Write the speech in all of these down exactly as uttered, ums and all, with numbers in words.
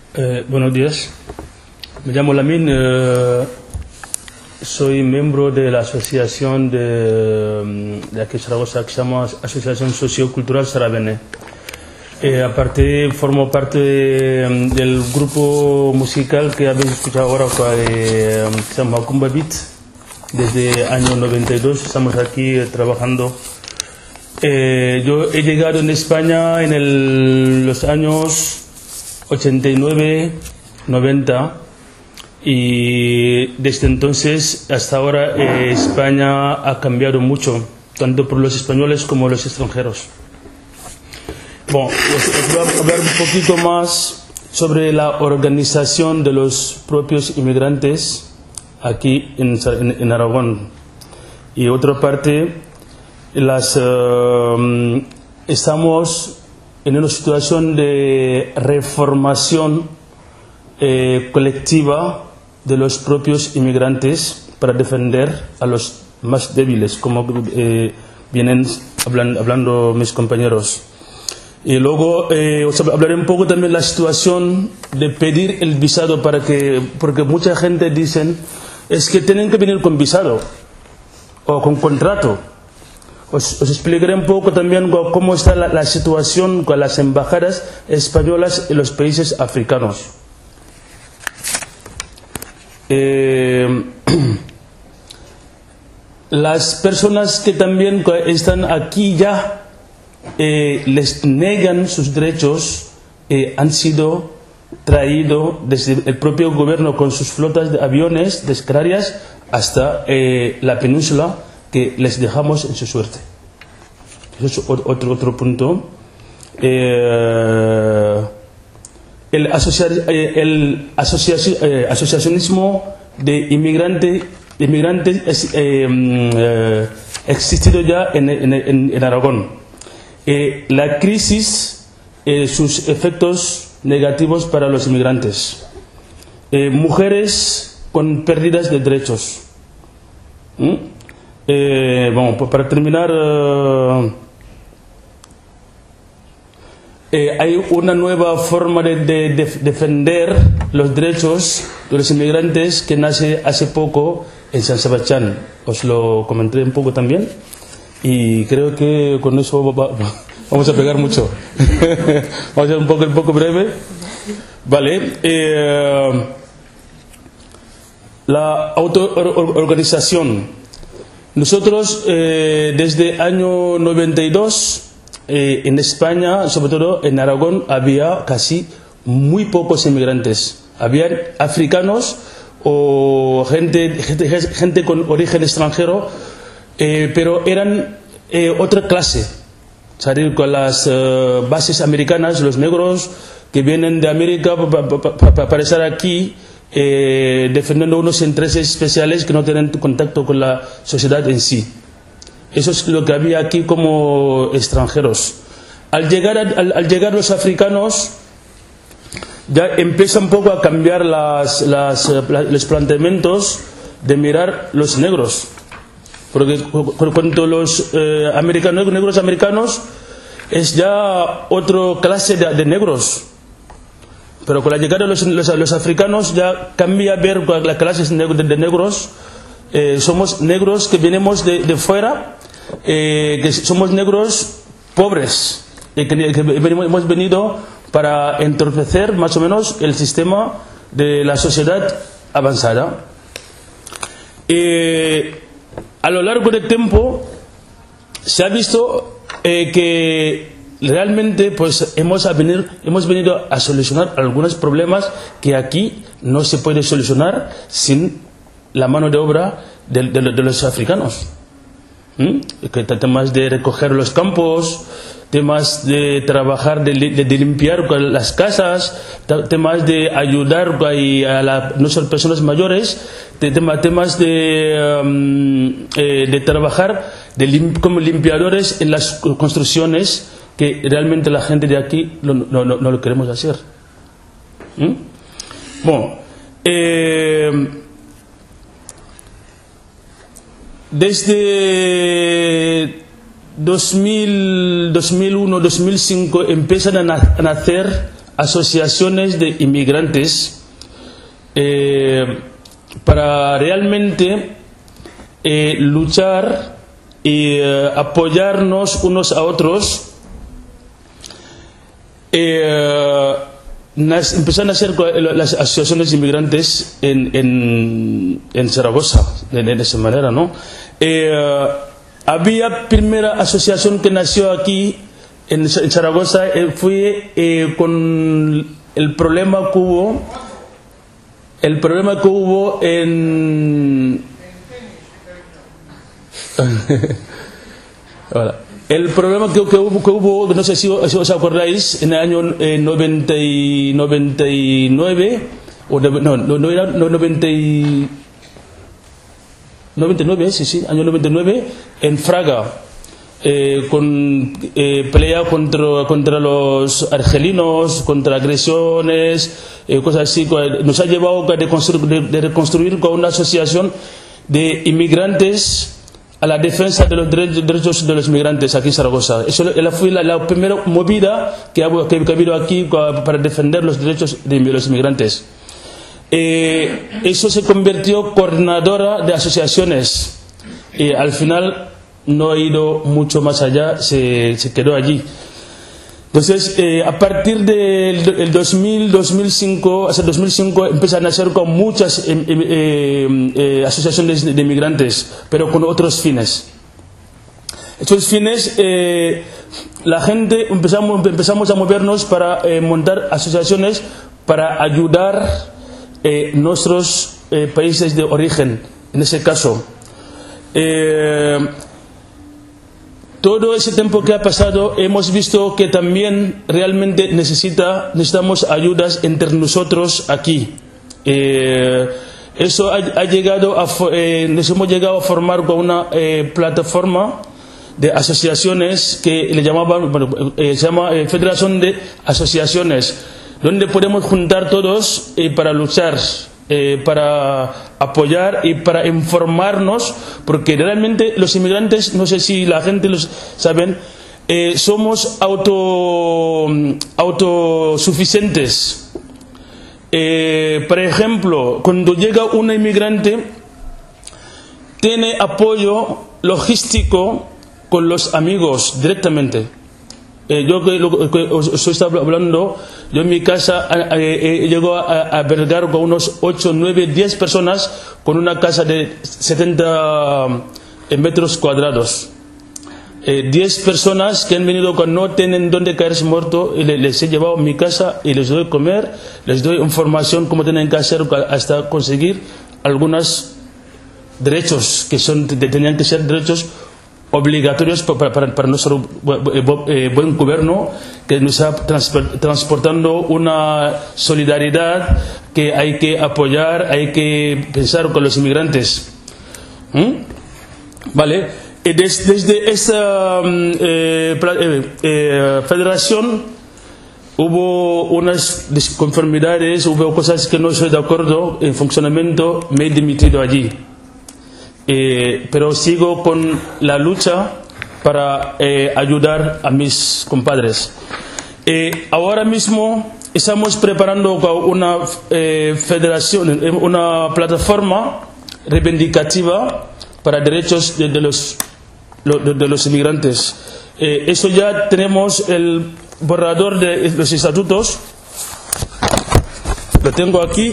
Eh, buenos días, me llamo Lamin, eh, soy miembro de la asociación de, de aquí Zaragoza que se llama Asociación Sociocultural Saravene. Eh, aparte, formo parte de, del grupo musical que habéis escuchado ahora, que eh, se llama Kumba Beat. Desde el año noventa y dos estamos aquí eh, trabajando. Eh, yo he llegado en España en el, los años ochenta y nueve, noventa, y desde entonces hasta ahora eh, España ha cambiado mucho, tanto por los españoles como los extranjeros. Bueno, os voy a hablar un poquito más sobre la organización de los propios inmigrantes aquí en, en, en Aragón. Y otra parte, las, uh, estamos en una situación de reformación eh, colectiva de los propios inmigrantes para defender a los más débiles, como eh, vienen hablan, hablando mis compañeros. Y luego eh, os hablaré un poco también de la situación de pedir el visado, para que, porque mucha gente dicen es que tienen que venir con visado o con contrato. Os, os explicaré un poco también cómo está la, la situación con las embajadas españolas en los países africanos. Eh, las personas que también están aquí ya eh, les negan sus derechos, eh, han sido traídos desde el propio gobierno con sus flotas de aviones de Canarias hasta eh, la península, que les dejamos en su suerte. Eso es otro, otro punto. Eh, el, asocia, eh, el asociaci, eh, asociacionismo de inmigrantes de inmigrante es eh, eh, existido ya en, en, en, en Aragón. Eh, la crisis, eh, sus efectos negativos para los inmigrantes. Eh, mujeres con pérdidas de derechos. ¿Mm? Eh, bueno, pues para terminar, uh, eh, hay una nueva forma de, de, de defender los derechos de los inmigrantes que nace hace poco en San Sebastián. Os lo comenté un poco también y creo que con eso va, va, vamos a pegar mucho. Vamos a ser un poco, un poco breve. Vale. Eh, la autoorganización. Nosotros, eh, desde el año noventa y dos, eh, en España, sobre todo en Aragón, había casi muy pocos inmigrantes. Había africanos o gente, gente, gente con origen extranjero, eh, pero eran eh, otra clase. Salir con las eh, bases americanas, los negros que vienen de América para pa, pa, pa, pa estar aquí, Eh, defendiendo unos intereses especiales que no tienen contacto con la sociedad en sí. Eso es lo que había aquí como extranjeros. Al llegar, al, al llegar los africanos, ya empieza un poco a cambiar las, las, los planteamientos de mirar los negros. Porque cuando los eh, americanos, negros americanos, es ya otra clase de, de negros. Pero con la llegada de los, los, los africanos ya cambia ver la clase de, de negros. Eh, somos negros que venimos de, de fuera, eh, que somos negros pobres, eh, que, que venimos, hemos venido para entorpecer más o menos el sistema de la sociedad avanzada. Eh, a lo largo del tiempo se ha visto eh, que realmente pues hemos, a venir, hemos venido a solucionar algunos problemas que aquí no se puede solucionar sin la mano de obra de, de, de los africanos. ¿Mm? Temas de recoger los campos, temas de trabajar, de, de, de limpiar las casas, temas de ayudar a la, nuestras personas mayores, de, temas de, um, eh, de trabajar de lim, como limpiadores en las construcciones, que realmente la gente de aquí no, no, no, no lo queremos hacer. ¿Mm? Bueno, eh, desde dos mil, dos mil uno, dos mil cinco empiezan a nacer asociaciones de inmigrantes eh, para realmente eh, luchar y eh, apoyarnos unos a otros. Eh, nas, empezaron a hacer las asociaciones de inmigrantes en, en, en Zaragoza, de, de esa manera, ¿no? Eh, había primera asociación que nació aquí en, en Zaragoza, eh, fue eh, con el problema que hubo, el problema que hubo en... El problema que, que, hubo, que hubo, no sé si, si os acordáis, en el año eh, noventa y, noventa y nueve, o no, no, no era no, noventa y, noventa y nueve, sí, sí, año noventa y nueve, en Fraga, eh, con eh, pelea contra, contra los argelinos, contra agresiones, eh, cosas así. Nos ha llevado a reconstruir, de reconstruir con una asociación de inmigrantes a la defensa de los derechos de los migrantes aquí en Zaragoza. Eso fue la, la primera movida que ha, que, que ha habido aquí para defender los derechos de los inmigrantes. Eh, eso se convirtió en coordinadora de asociaciones y al final no ha ido mucho más allá, se, se quedó allí. Entonces, eh, a partir del dos mil, dos mil cinco, hasta dos mil cinco empiezan a nacer con muchas eh, eh, eh, asociaciones de inmigrantes, pero con otros fines. Estos fines, eh, la gente empezamos, empezamos a movernos para eh, montar asociaciones para ayudar eh, nuestros eh, países de origen, en ese caso. Eh, Todo ese tiempo que ha pasado hemos visto que también realmente necesita, necesitamos ayudas entre nosotros aquí. Eh, eso ha, ha llegado a, eh, nos hemos llegado a formar con una eh, plataforma de asociaciones que le llamaban, bueno, eh, se llama eh, Federación de Asociaciones, donde podemos juntar todos eh, para luchar. Eh, para apoyar y para informarnos, porque realmente los inmigrantes, no sé si la gente lo saben, eh, somos auto, autosuficientes. Eh, por ejemplo, cuando llega un inmigrante, tiene apoyo logístico con los amigos directamente. Eh, yo que, lo, que os, os estoy hablando, yo en mi casa eh, eh, llego a, a albergar con unos ocho, nueve, diez personas con una casa de setenta metros cuadrados. Eh, diez personas que han venido cuando no tienen dónde caerse muerto, y les, les he llevado a mi casa y les doy comer, les doy información cómo tienen que hacer hasta conseguir algunos derechos que son, tenían que ser derechos obligatorios para, para, para nuestro eh, buen gobierno, que nos está transportando una solidaridad que hay que apoyar, hay que pensar con los inmigrantes. ¿Mm? Vale. Y des, desde esta eh, eh, eh, federación hubo unas disconformidades, hubo cosas que no estoy de acuerdo en funcionamiento, me he dimitido allí. Eh, pero sigo con la lucha para eh, ayudar a mis compadres. Eh, ahora mismo estamos preparando una eh, federación, una plataforma reivindicativa para derechos de, de, los, de, de los inmigrantes. Eh, eso ya tenemos el borrador de los estatutos, lo tengo aquí.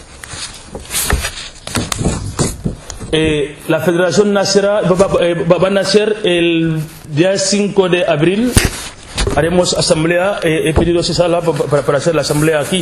Eh, la federación nacerá, va, va, va, va a nacer el día cinco de abril. Haremos asamblea. Eh, he pedido esa sala para, para hacer la asamblea aquí.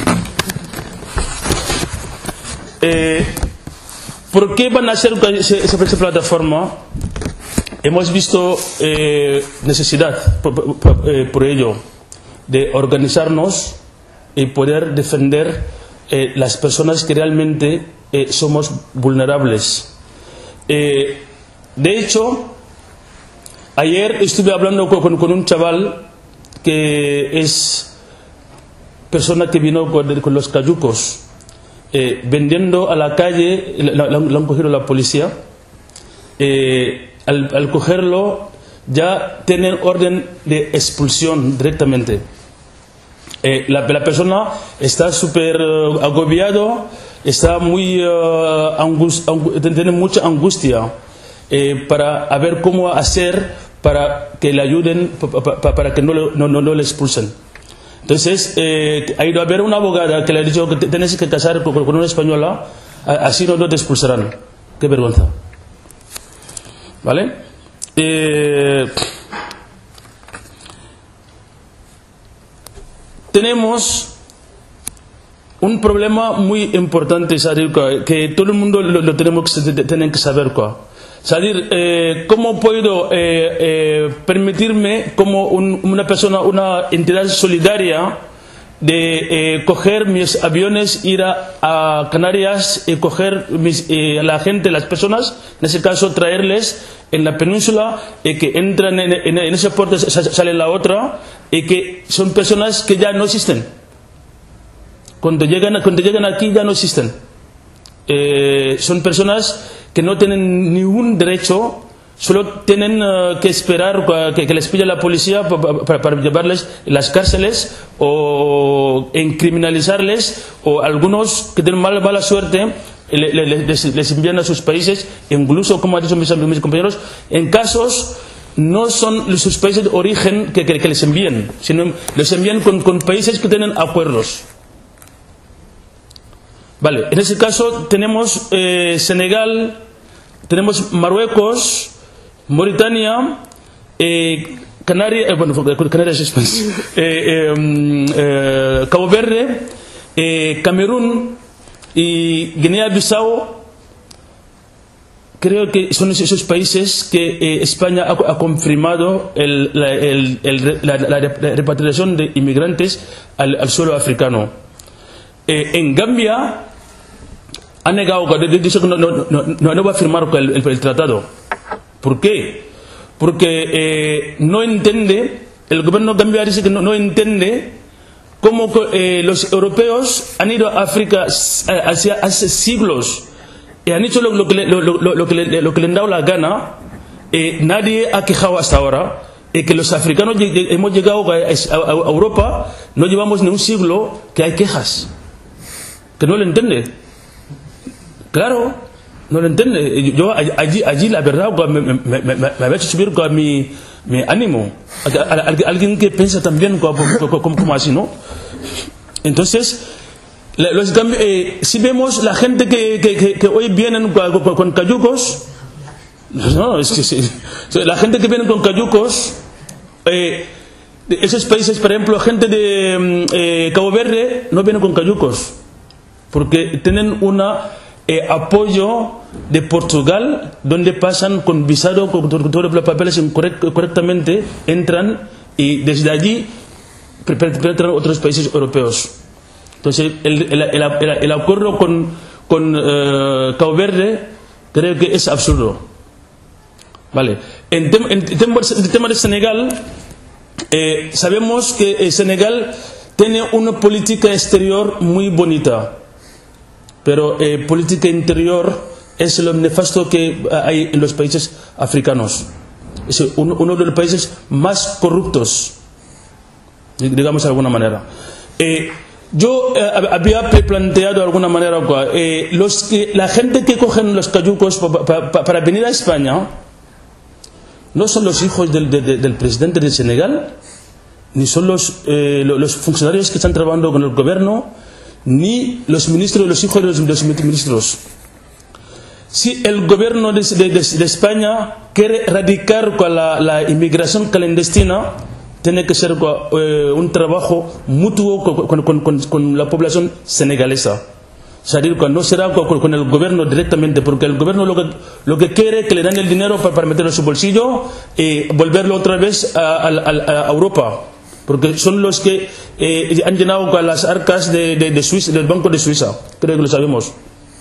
Eh, ¿Por qué van a hacer esa, esa plataforma? Hemos visto eh, necesidad por, por, eh, por ello de organizarnos y poder defender eh, las personas que realmente eh, somos vulnerables. Eh, de hecho, ayer estuve hablando con, con un chaval que es persona que vino con, con los cayucos, eh, vendiendo a la calle, lo han cogido la policía. Eh, al, al cogerlo ya tienen orden de expulsión directamente. Eh, la, la persona está súper uh, agobiado, está muy uh, angust, angu, tiene mucha angustia eh, para a ver cómo hacer para que le ayuden, pa, pa, pa, para que no, no, no, no le expulsen. Entonces eh, ha ido a ver una abogada que le ha dicho que tienes que casar con, con una española, así no, no te expulsarán. Qué vergüenza. ¿Vale? Eh, tenemos un problema muy importante, ¿sabes? Que todo el mundo lo, lo tenemos que, tienen que saber. ¿Sabes? Eh, ¿Cómo puedo eh, eh, permitirme como un, una persona, una entidad solidaria, de eh, coger mis aviones, ir a, a Canarias y coger mis, eh, a la gente, las personas, en ese caso traerles en la península, y que entran en, en, en ese puerto, sale la otra, y que son personas que ya no existen? Cuando llegan, cuando llegan aquí ya no existen. Eh, son personas que no tienen ningún derecho, solo tienen uh, que esperar uh, que, que les pille la policía para, para, para llevarles a las cárceles o en criminalizarles, o algunos que tienen mala, mala suerte le, le, les, les envían a sus países, incluso, como han dicho mis, mis compañeros, en casos no son sus países de origen que, que, que les envíen, sino les envían con, con países que tienen acuerdos. Vale, en ese caso tenemos eh, Senegal, tenemos Marruecos, Mauritania, eh, Canarias, eh, bueno, Canarias es eh, eh, eh, Cabo Verde, eh, Camerún y Guinea-Bissau. Creo que son esos países que eh, España ha, ha confirmado el, la, el, el, la, la, la repatriación de inmigrantes al, al suelo africano. Eh, en Gambia ha negado, dice que no, no, no, no va a firmar el, el, el tratado. ¿Por qué? Porque eh, no entiende, el gobierno Gambia dice que no, no entiende cómo eh, los europeos han ido a África hace, hace siglos y han hecho lo, lo, que, le, lo, lo, lo, que, le, lo que le han dado la gana. Eh, nadie ha quejado hasta ahora. Eh, que los africanos hemos llegado a, a, a Europa, no llevamos ni un siglo que hay quejas. Que no lo entiende. Claro, no lo entiende. Yo allí, allí la verdad, me, me, me, me, me ha hecho subir con mi, mi ánimo. Alguien que piensa también como, como, como así, ¿no? Entonces, los, eh, si vemos la gente que, que, que, que hoy vienen con, con, con cayucos, no, es que sí, la gente que viene con cayucos, eh, de esos países, por ejemplo, gente de eh, Cabo Verde no viene con cayucos, porque tienen una eh, apoyo de Portugal, donde pasan con visado, con todos los papeles correctamente, entran y desde allí penetran otros países europeos. Entonces, el, el, el, el, el acuerdo con, con eh, Cabo Verde creo que es absurdo. Vale. En, tem, en, tem, en tema de Senegal, eh, sabemos que eh, Senegal tiene una política exterior muy bonita, pero eh, política interior es lo nefasto que hay en los países africanos. Es uno, uno de los países más corruptos, digamos de alguna manera. Eh, yo eh, había planteado de alguna manera eh, los que, la gente que cogen los cayucos pa, pa, pa, para venir a España no son los hijos del, de, de, del presidente de Senegal, ni son los, eh, los funcionarios que están trabajando con el gobierno, ni los ministros, los hijos de los, de los ministros. Si el gobierno de, de, de España quiere erradicar con la, la inmigración clandestina, tiene que ser eh, un trabajo mutuo con, con, con, con la población senegalesa. Salir no será con, con el gobierno directamente, porque el gobierno lo que, lo que quiere es que le den el dinero para, para meterlo en su bolsillo y volverlo otra vez a, a, a, a Europa, porque son los que eh, han llenado con las arcas de, de, de Suiza, del Banco de Suiza, creo que lo sabemos.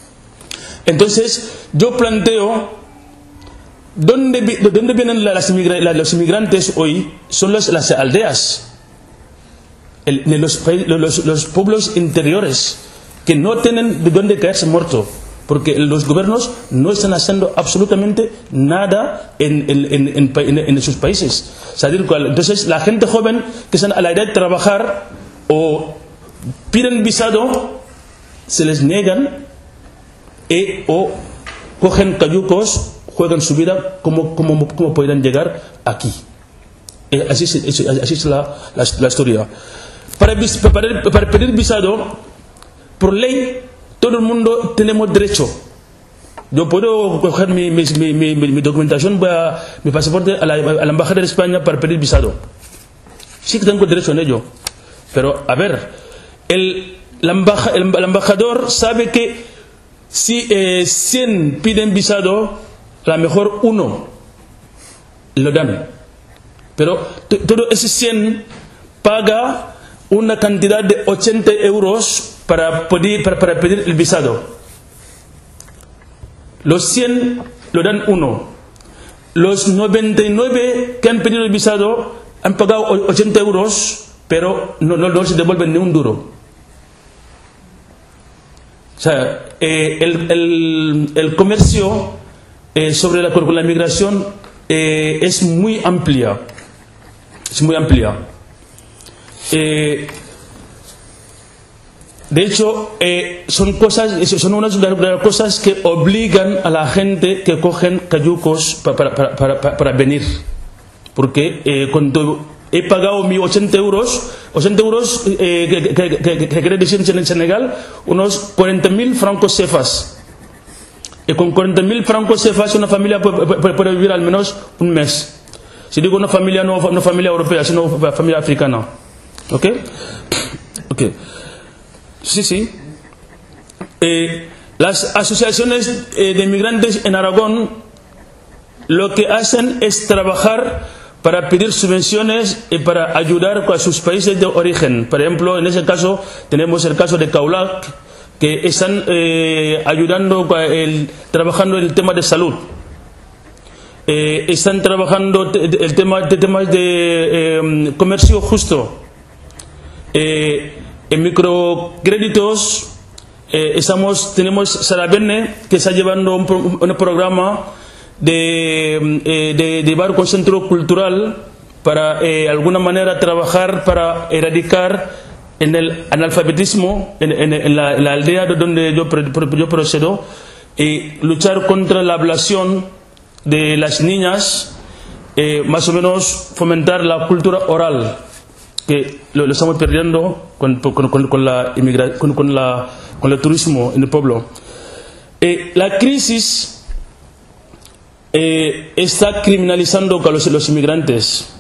Entonces yo planteo, ¿dónde, dónde vienen las inmigra los inmigrantes hoy? Son las, las aldeas, el, los, los, los pueblos interiores, que no tienen de dónde caerse muerto, porque los gobiernos no están haciendo absolutamente nada en, en, en, en, en sus países. Entonces la gente joven que está a la edad de trabajar o piden visado, se les niegan, e, o cogen cayucos, juegan su vida, cómo, cómo, cómo podrían llegar aquí. Así es, así es la, la, la historia. Para, para, para pedir visado, por ley, todo el mundo tenemos derecho. Yo puedo coger mi, mi, mi, mi, mi documentación, voy a, mi pasaporte a la, a la embajada de España para pedir visado. Sí que tengo derecho en ello. Pero, a ver, el, la embaja, el, el embajador sabe que si eh, cien piden visado, a lo mejor uno lo dan. Pero todo ese cien paga una cantidad de ochenta euros para pedir, para, para pedir el visado. Los cien lo dan uno. Los noventa y nueve que han pedido el visado han pagado ochenta euros, pero no, no, no se devuelven ni un duro. O sea, eh, el, el, el comercio eh, sobre la, con la migración eh, es muy amplia. Es muy amplia. Eh, De hecho, eh, son cosas, son unas de las cosas que obligan a la gente que cogen cayucos para, para, para, para, para venir. Porque eh, cuando he pagado mis ochenta euros, ochenta euros, eh, que, que, que, que quiere decir en Senegal, unos cuarenta mil francos cefas. Y con cuarenta mil francos cefas una familia puede, puede, puede vivir al menos un mes. Si digo una familia, no una familia europea, sino una familia africana. ¿Ok? Ok. Sí, sí. Eh, las asociaciones eh, de inmigrantes en Aragón lo que hacen es trabajar para pedir subvenciones y para ayudar a sus países de origen. Por ejemplo, en ese caso tenemos el caso de Kaolack, que están eh, ayudando, el, trabajando en el tema de salud. Eh, están trabajando el tema de temas de eh, comercio justo. Eh, En microcréditos eh, estamos, tenemos Saravene, que está llevando un, un programa de, eh, de, de llevar un centro cultural para de eh, alguna manera trabajar para erradicar en el analfabetismo en, en, en, la, en la aldea de donde yo, yo procedo, y luchar contra la ablación de las niñas, eh, más o menos fomentar la cultura oral, que lo, lo estamos perdiendo con, con, con, con, la inmigra, con, con, la, con el turismo en el pueblo. Eh, la crisis eh, está criminalizando a los, los inmigrantes.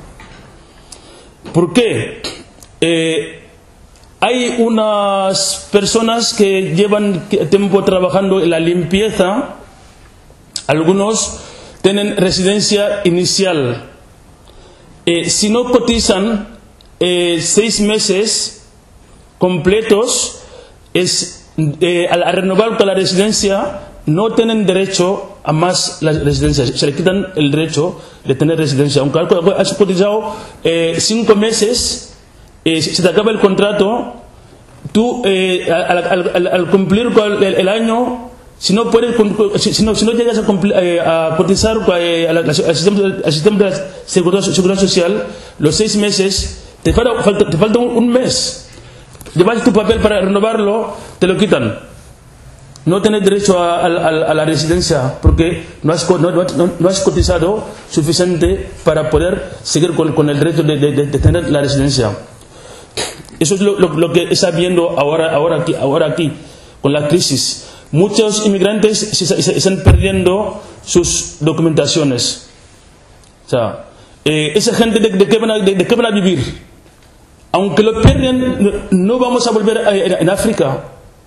¿Por qué? Eh, hay unas personas que llevan tiempo trabajando en la limpieza, algunos tienen residencia inicial. Eh, si no cotizan Eh, seis meses completos, es, eh, al, al renovar la residencia no tienen derecho a más la residencia, se le quitan el derecho de tener residencia. Aunque has cotizado eh, cinco meses, eh, si se te acaba el contrato, tú eh, al, al, al, al cumplir el, el año, si no puedes, si no, si no llegas a, cumplir, eh, a cotizar eh, al, al, sistema, al sistema de la seguridad, seguridad social, los seis meses, Te falta, te falta un, un mes. Llevas tu papel para renovarlo, te lo quitan. No tienes derecho a, a, a la residencia porque no has, no, no, no has cotizado suficiente para poder seguir con, con el derecho de, de, de tener la residencia. Eso es lo, lo, lo que está viendo ahora, ahora, aquí, ahora aquí, con la crisis. Muchos inmigrantes se, se, se están perdiendo sus documentaciones. O sea, eh, esa gente de, de, qué van a, de, de qué van a vivir. Aunque lo pierden, no vamos a volver a, en África.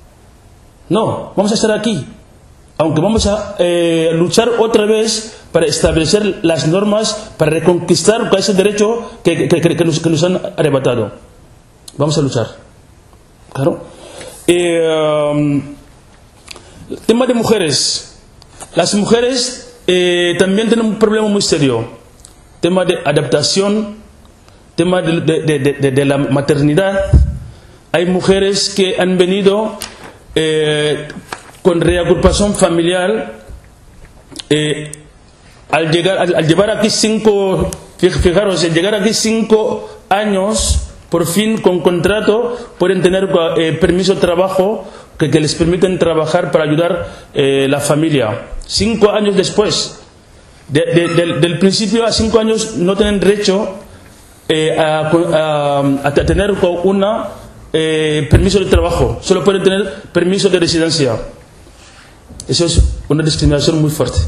No, vamos a estar aquí. Aunque vamos a eh, luchar otra vez para establecer las normas, para reconquistar ese derecho que, que, que, nos, que nos han arrebatado. Vamos a luchar. Claro. Eh, um, tema de mujeres. Las mujeres eh, también tienen un problema muy serio. Tema de adaptación. Tema de, de, de, de, de la maternidad. Hay mujeres que han venido eh, con reagrupación familiar. Eh, al, llegar, al, al llevar aquí cinco, fijaros, al llegar aquí cinco años, por fin con contrato pueden tener eh, permiso de trabajo que, que les permiten trabajar para ayudar a eh, la familia. Cinco años después, de, de, de, del principio a cinco años no tienen derecho eh, a, a, a tener una eh, permiso de trabajo, solo pueden tener permiso de residencia. Eso es una discriminación muy fuerte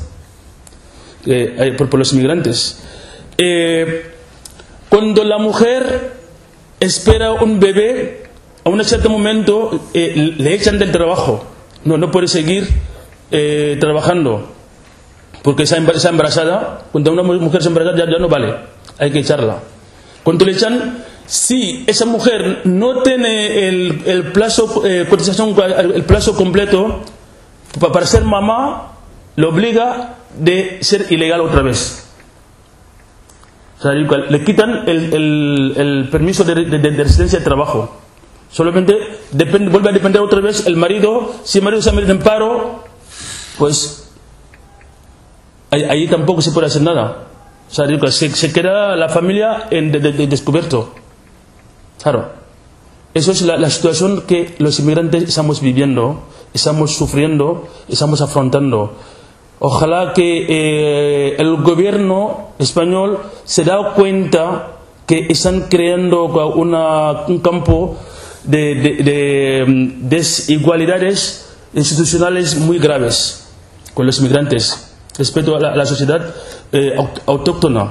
eh, por, por los inmigrantes. Eh, cuando la mujer espera un bebé, a un cierto momento eh, le echan del trabajo, no, no puede seguir eh, trabajando porque está embarazada. Cuando una mujer se embaraza ya, ya no vale, hay que echarla. Cuando le echan, si esa mujer no tiene el, el plazo eh, cotización, el plazo completo para ser mamá, le obliga de ser ilegal otra vez. O sea, le quitan el, el, el permiso de, de, de residencia de trabajo. Solamente depende, vuelve a depender otra vez el marido. Si el marido se mete en paro, pues ahí, ahí tampoco se puede hacer nada. O sea, se, se queda la familia en de, de, de descubierto. Claro. Eso es la, la situación que los inmigrantes estamos viviendo, estamos sufriendo, estamos afrontando. Ojalá que eh, el gobierno español se da cuenta que están creando una, un campo de, de, de desigualdades institucionales muy graves con los inmigrantes respecto a la, a la sociedad eh, autóctona.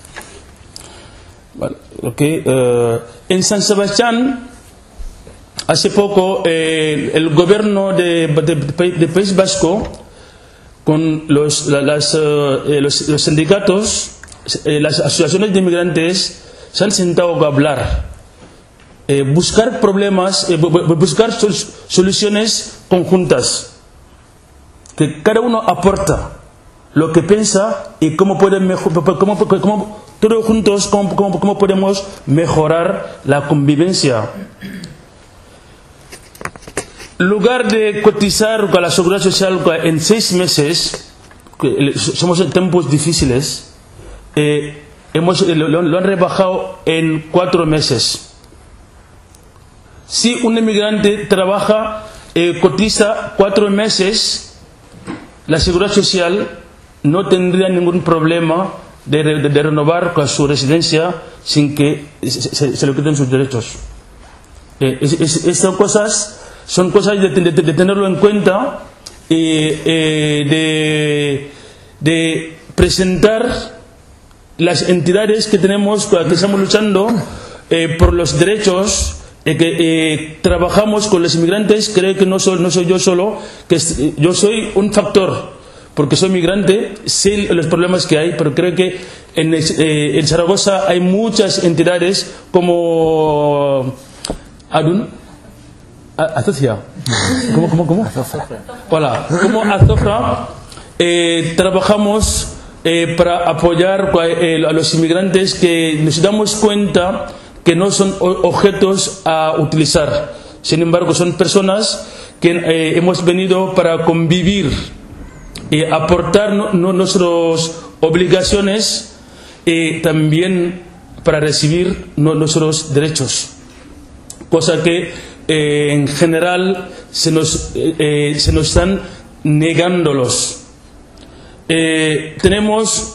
Vale, okay. eh, en San Sebastián, hace poco, eh, el gobierno de, de, de, de País Vasco con los, las, eh, los, los sindicatos, eh, las asociaciones de inmigrantes se han sentado a hablar, eh, buscar problemas, eh, buscar sol, soluciones conjuntas, que cada uno aporta lo que piensa y cómo pueden mejor, cómo, cómo, todos juntos cómo, cómo, cómo podemos mejorar la convivencia. En lugar de cotizar con la seguridad social en seis meses, somos en tiempos difíciles, eh, hemos, lo, lo han rebajado en cuatro meses. Si un inmigrante trabaja, eh, cotiza cuatro meses, la seguridad social no tendría ningún problema de, de, de renovar con su residencia sin que se, se, se le quiten sus derechos. Eh, es, es, estas cosas son cosas de, de, de tenerlo en cuenta y eh, de, de presentar las entidades que tenemos, que estamos luchando eh, por los derechos, eh, que eh, trabajamos con los inmigrantes. Creo que no soy, no soy yo solo, que es, yo soy un factor, porque soy migrante, sé los problemas que hay, pero creo que en, eh, en Zaragoza hay muchas entidades como Adun, Azocia, ¿cómo, cómo, cómo? Hola, como Azofra, eh, trabajamos eh, para apoyar eh, a los inmigrantes que nos damos cuenta que no son objetos a utilizar. Sin embargo, son personas que eh, hemos venido para convivir y aportar no, no, nuestras obligaciones y también para recibir no, nuestros derechos. Cosa que eh, en general se nos, eh, se nos están negándolos. Eh, tenemos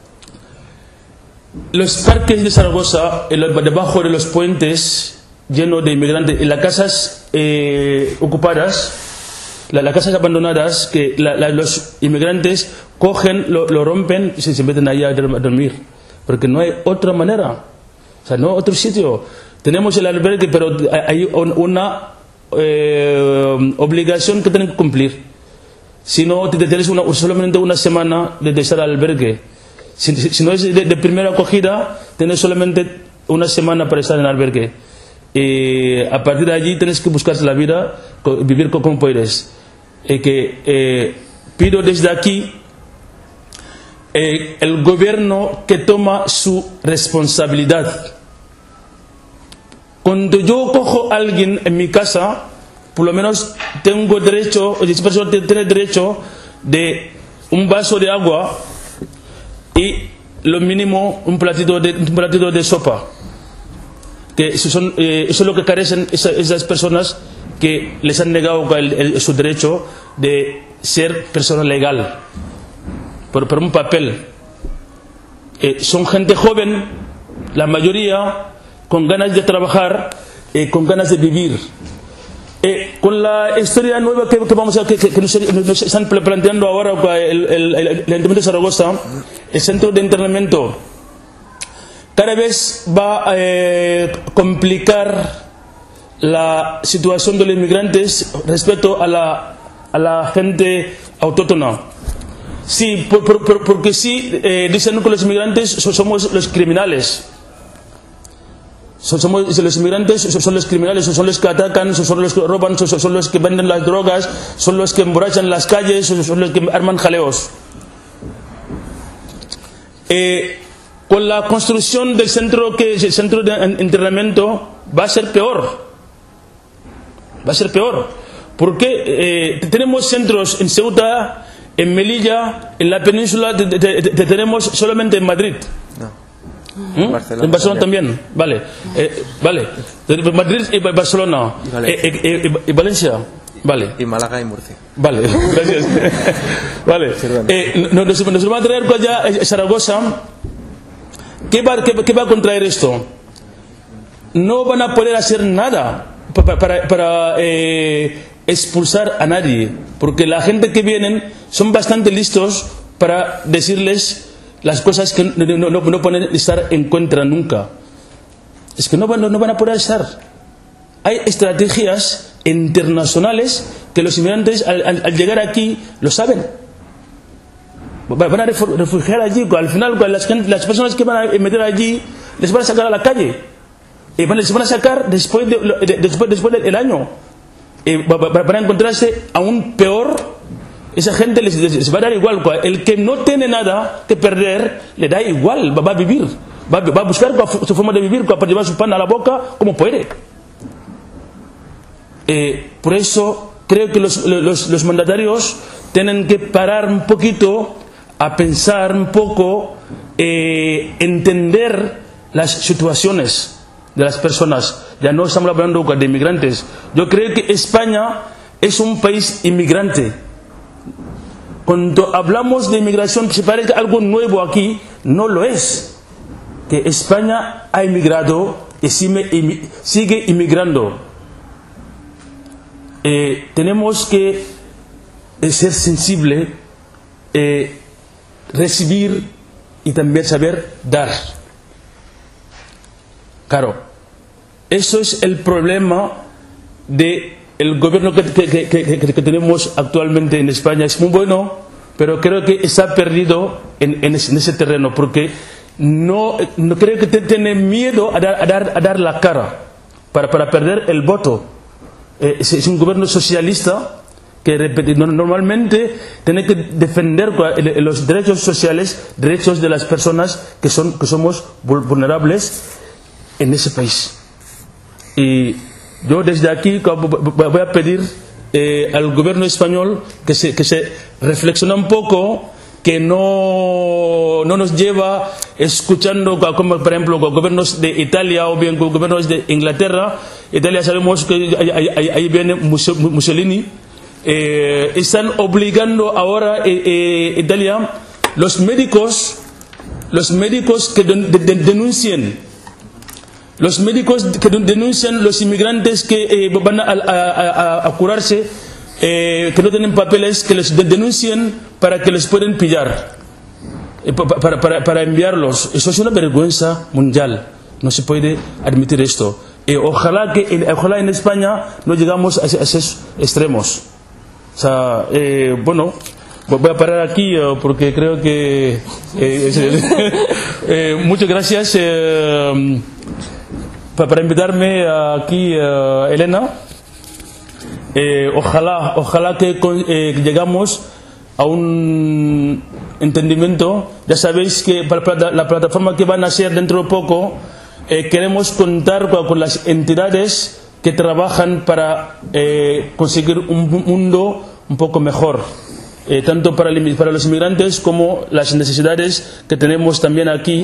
los parques de Zaragoza, debajo de los puentes, llenos de inmigrantes, en las casas eh, ocupadas, las, las casas abandonadas, que la, la, los inmigrantes cogen, lo, lo rompen y se, se meten ahí a dormir, porque no hay otra manera, o sea, no hay otro sitio. Tenemos el albergue, pero hay una eh, obligación que tienen que cumplir. Si no, tienes una, solamente una semana de estar al albergue. Si, si no es de, de primera acogida, tienes solamente una semana para estar en el albergue. Y a partir de allí tienes que buscarse la vida, vivir como puedes. Eh, que, eh, pido desde aquí eh, el gobierno que toma su responsabilidad. Cuando yo cojo a alguien en mi casa, por lo menos tengo derecho, esa persona tiene derecho de un vaso de agua y lo mínimo un platito de, un platito de sopa. que eso, son, eh, eso es lo que carecen esa, esas personas que les han negado el, el, su derecho de ser persona legal por, por un papel. Eh, son gente joven, la mayoría, con ganas de trabajar, eh, con ganas de vivir. Eh, con la historia nueva que, que, vamos a, que, que nos, nos están planteando ahora el, el, el, el Ayuntamiento de Zaragoza, el centro de internamiento cada vez va a eh, complicar la situación de los inmigrantes respecto a la, a la gente autóctona. Sí, por, por, por, porque sí, eh, dicen que los inmigrantes somos los criminales. Somos los inmigrantes, son los criminales, son los que atacan, son los que roban, son los que venden las drogas, son los que emborrachan las calles, son los que arman jaleos. Eh, con la construcción del centro, que es el centro de internamiento, va a ser peor. Va a ser peor. Porque eh, tenemos centros en Ceuta, en Melilla, en la península, te, te, te, te tenemos solamente en Madrid. No. ¿Mm? Barcelona en Barcelona también, también. Vale. Eh, vale. Madrid y Barcelona. Y, vale. eh, eh, eh, y Valencia. Vale. Y Málaga y Murcia. Vale, gracias. Vale. Eh, nos, nos va a traer allá a Zaragoza. ¿Qué va, qué, ¿Qué va a contraer esto? No van a poder hacer nada para, para, para eh, expulsar a nadie, porque la gente que vienen son bastante listos para decirles las cosas que no, no, no, no pueden estar en contra nunca. Es que no van, no van a poder estar. Hay estrategias internacionales que los inmigrantes al, al, al llegar aquí lo saben. Van a refugiar allí. Al final las, las personas que van a meter allí les van a sacar a la calle. Y van, les van a sacar después, de, de, después, después del año. Y van a encontrarse aún peor. Esa gente les, les va a dar igual. El que no tiene nada que perder le da igual. Va, va a vivir. Va, va a buscar su forma de vivir para llevar su pan a la boca como puede. Eh, por eso creo que los, los, los mandatarios tienen que parar un poquito a pensar un poco, eh, entender las situaciones de las personas. Ya no estamos hablando de inmigrantes. Yo creo que España es un país inmigrante. Cuando hablamos de inmigración, se parece algo nuevo aquí, no lo es. Que España ha inmigrado y sigue, sigue inmigrando. Eh, tenemos que eh, ser sensible, eh, recibir y también saber dar. Claro, eso es el problema del gobierno que, que, que, que, que tenemos actualmente en España. Es muy bueno, pero creo que está perdido en, en, ese, en ese terreno, porque no, no creo que te, tiene miedo a dar, a, dar, a dar la cara para, para perder el voto. Eh, es, es un gobierno socialista que normalmente tiene que defender los derechos sociales, derechos de las personas que, son, que somos vulnerables en ese país. Y yo desde aquí voy a pedir eh, al gobierno español que se, que se reflexione un poco, que no, no nos lleva escuchando, como por ejemplo gobiernos de Italia o bien gobiernos de Inglaterra. Italia sabemos que ahí, ahí, ahí viene Mussolini. Eh, están obligando ahora eh, eh, Italia los médicos los médicos que de, de, denuncien los médicos que denuncian los inmigrantes que eh, van a, a, a, a curarse, eh, que no tienen papeles, que les denuncien para que les puedan pillar, eh, para, para, para enviarlos. Eso es una vergüenza mundial. No se puede admitir esto. Eh, ojalá que ojalá en España no llegamos a, a esos extremos. O sea, eh, bueno, voy a parar aquí eh, porque creo que eh, eh, muchas gracias eh, para invitarme aquí, eh, Elena. Eh, ojalá, ojalá que eh, llegamos a un entendimiento. Ya sabéis que para la plataforma que van a hacer dentro de poco, eh, queremos contar con, con las entidades que trabajan para eh, conseguir un mundo un poco mejor, eh, tanto para, para los inmigrantes como las necesidades que tenemos también aquí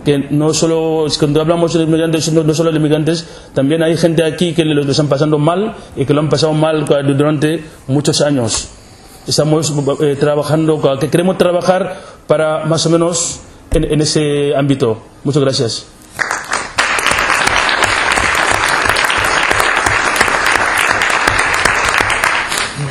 que no solo, cuando hablamos de inmigrantes, no, no solo de inmigrantes, también hay gente aquí que lo están pasando mal y que lo han pasado mal durante muchos años. Estamos eh, trabajando, que queremos trabajar para más o menos en, en ese ámbito. Muchas gracias.